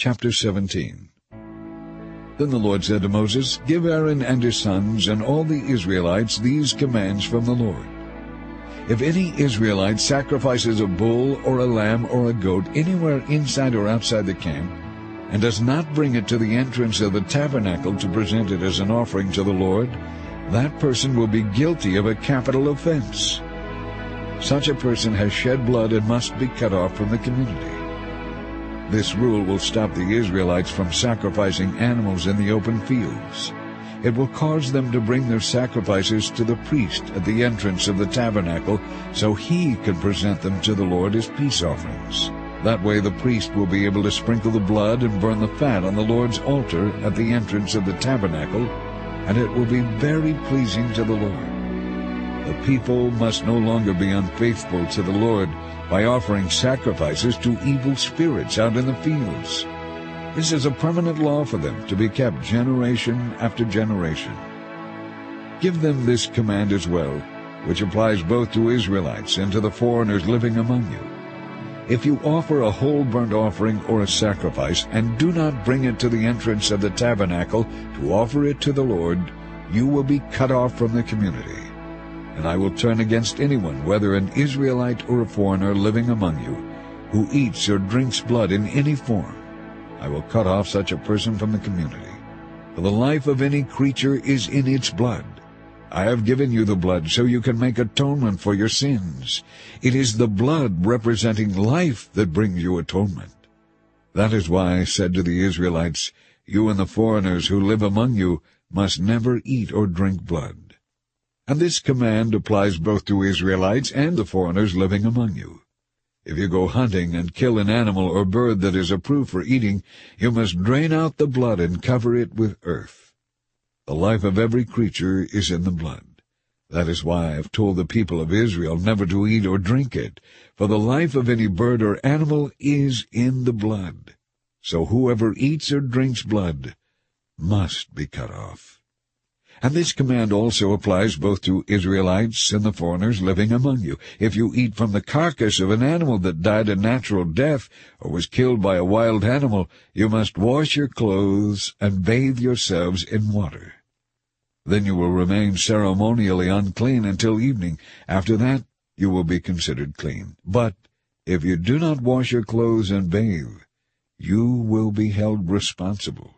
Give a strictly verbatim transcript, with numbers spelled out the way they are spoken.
Chapter seventeen. Then the Lord said to Moses, Give Aaron and his sons and all the Israelites these commands from the Lord. If any Israelite sacrifices a bull or a lamb or a goat anywhere inside or outside the camp, and does not bring it to the entrance of the tabernacle to present it as an offering to the Lord, that person will be guilty of a capital offense. Such a person has shed blood and must be cut off from the community. This rule will stop the Israelites from sacrificing animals in the open fields. It will cause them to bring their sacrifices to the priest at the entrance of the tabernacle, so he can present them to the Lord as peace offerings. That way the priest will be able to sprinkle the blood and burn the fat on the Lord's altar at the entrance of the tabernacle, and it will be very pleasing to the Lord. The people must no longer be unfaithful to the Lord by offering sacrifices to evil spirits out in the fields. This is a permanent law for them, to be kept generation after generation. Give them this command as well, which applies both to Israelites and to the foreigners living among you. If you offer a whole burnt offering or a sacrifice, and do not bring it to the entrance of the tabernacle to offer it to the Lord, you will be cut off from the community. And I will turn against anyone, whether an Israelite or a foreigner living among you, who eats or drinks blood in any form. I will cut off such a person from the community. For the life of any creature is in its blood. I have given you the blood so you can make atonement for your sins. It is the blood representing life that brings you atonement. That is why I said to the Israelites, You and the foreigners who live among you must never eat or drink blood. And this command applies both to Israelites and the foreigners living among you. If you go hunting and kill an animal or bird that is approved for eating, you must drain out the blood and cover it with earth. The life of every creature is in the blood. That is why I have told the people of Israel never to eat or drink it, for the life of any bird or animal is in the blood. So whoever eats or drinks blood must be cut off. And this command also applies both to Israelites and the foreigners living among you. If you eat from the carcass of an animal that died a natural death or was killed by a wild animal, you must wash your clothes and bathe yourselves in water. Then you will remain ceremonially unclean until evening. After that you will be considered clean. But if you do not wash your clothes and bathe, you will be held responsible.